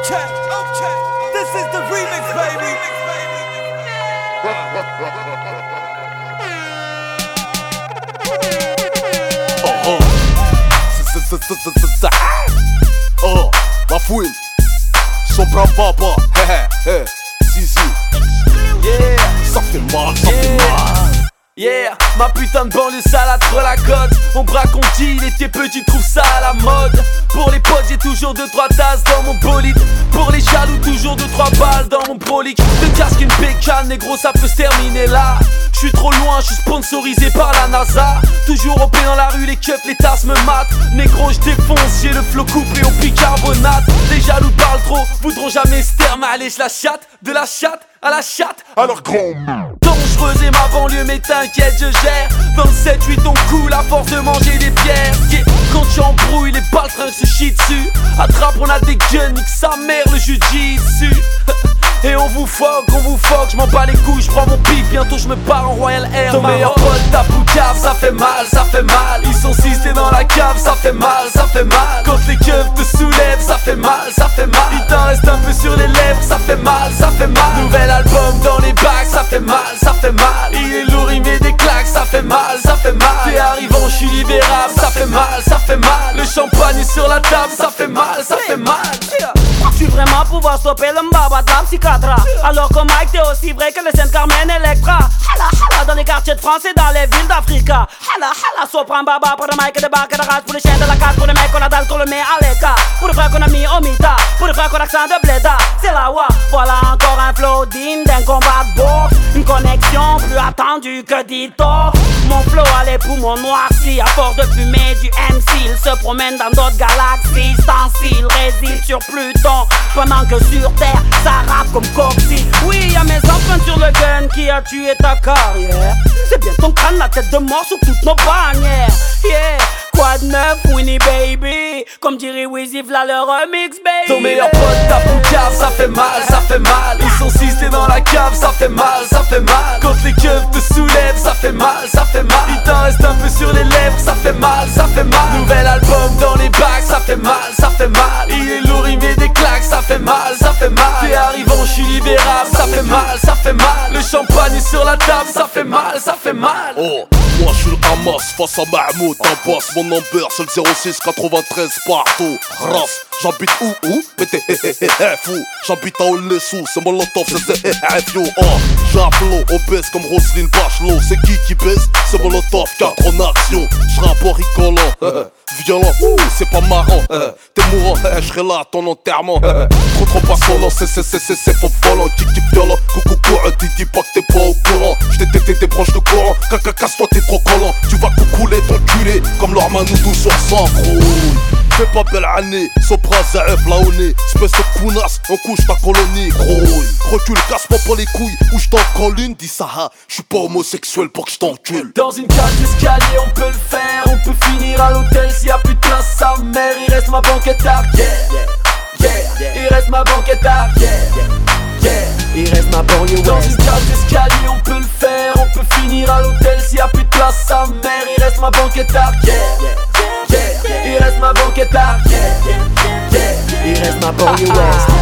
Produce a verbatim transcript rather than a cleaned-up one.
okay, okay. This is the remix, baby. Oh oh, oh, ma fouine, son bras papa, hé hé, zizi. Yeah, Ça fait mal, ça fait mal. yeah, ma putain de banlieue salade sur la côte. On braque, on dit, il était petit, trouve ça à la mode. Pour les potes, j'ai toujours deux trois tasses dans mon bolide. Pour les jaloux, toujours deux trois balles dans mon brolic. De casque une bécane, négro, ça peut se terminer là. J'suis trop loin, j'suis sponsorisé par la NASA. Toujours au pied dans la rue, les keufs, les tasses me matent. Négro, j'défonce, j'ai le flow couplé au bicarbonate. Les jaloux parlent trop, voudront jamais se terme. Allez, j'la chatte, de la chatte à la chatte. Alors grand Dangereuse et ma banlieue, mais t'inquiète, je gère. Vingt-sept huit on coule à force de manger des pierres. Yeah. Quand tu embrouilles, les baltringues se chient dessus. Attrape, on a des guns, nique sa mère, le jujitsu. Et on vous foque, on vous foque, je m'en bats les couilles, je prends mon pif, bientôt je me pars en Royal Air. Ton meilleur pote tape ou cave, ça fait mal, ça fait mal. Ils sont six, t'es dans la cave, ça fait mal, ça fait mal. Quand les keufs te soulèvent, ça fait mal, ça fait mal. Il t'en reste un peu sur les lèvres, ça fait mal, ça fait mal. Nouvel album dans les bacs, ça fait mal, ça fait mal. Il est lourd, il met des claques, ça fait mal, ça fait mal. T'es arrivant, je suis libérable, ça fait mal, ça fait mal. Le champagne est sur la table, ça fait mal, ça fait mal. Tu vraiment pouvoir stopper le mbaba de la psychiatra. Alors que Mike t'es aussi vrai que le Saint-Carmen Electra. Hala hala dans les quartiers de France et dans les villes d'Africa. Hala hala sopran baba pour le Mike et de bac et de race. Pour les chiens de la carte, pour les mecs qu'on a dalle qu'on le met à l'écart. Pour les frères qu'on a mis au mita, pour les frères qu'on a accent de bléda. C'est la wa, voilà encore un flow digne d'un combat de boxe. Une connexion plus attendue que Dito. Mon flow a les poumons noircis à force de fumer du M C. Il se promène dans d'autres galaxies. Sans s'il réside sur Pluton. Pendant que sur Terre, ça rappe comme Coxy. Oui, y'a mes empreintes sur le gun qui a tué ta carrière. C'est bien ton crâne, la tête de mort sur toutes nos bannières. Yeah, quoi de neuf, Winnie baby. Comme dirait Wheezy, v'là le remix, baby. Ton meilleur pote tape ou cave, ça fait mal, ça fait mal. Ils sont six, t'es dans la cave, ça fait mal, ça fait mal. Quand les keufs te soulèvent, ça fait mal, ça fait mal. Il t'en reste un peu sur les lèvres, ça fait mal, ça fait mal. Nouvel album dans les bacs, ça fait mal, ça fait mal. Il est lourd, il met des claques, ça fait mal, ça fait mal. T'es arrivant, je suis libérable, ça fait mal, ça fait mal. Le champagne est sur la table, ça fait mal, ça fait mal. Oh, moi je suis le Hamas face à Mahmoud. T'en passes mon number, c'est le zéro six quatre-vingt-treize partout. Race, j'habite où où? Pété hé hé hé hé fou. J'habite à Olesou, c'est Molotov, c'est hé hé hé fio. Oh, j'ai un flow obèse comme Roselyne Bachelot. C'est qui qui baisse? C'est Molotov, quatre en action. J'rappe en rigolant, violent, ouh, c'est pas marrant. T'es mourant, j'serai là à ton enterrement. Trop trop pas solo, c'est c'est c'est c'est c'est faux volant. Qui qui violent, coucou courant, dis dis pas que t'es pas au courant. J't'ai tété tes branches de courant, caca casse-toi t'es trop collant. Tu vas coucouler ton culé, comme leur manoutou sur sang grouille. Fais pas belle année, Sopra, Zaef, là on est. Espèce de counasse, on couche ta colonie, grouille. Recule, casse-moi pas les couilles, ou j't'en colle une, dis ça, ha. J'suis pas homosexuel pour que j't'encule. Dans une cage d'escalier, on peut le faire. On peut finir à l'hôtel s'il y a plus de place. Sa mère, il reste ma banquette arrière. Yeah, yeah, il reste ma banquette arrière. Yeah, il reste ma banlieue ouest. Dans une cage d'escalier, on peut le faire. On peut finir à l'hôtel s'il y a plus de place. Sa mère, il reste ma banquette arrière. Yeah, il reste ma banquette arrière. Yeah, il reste ma banlieue ouest.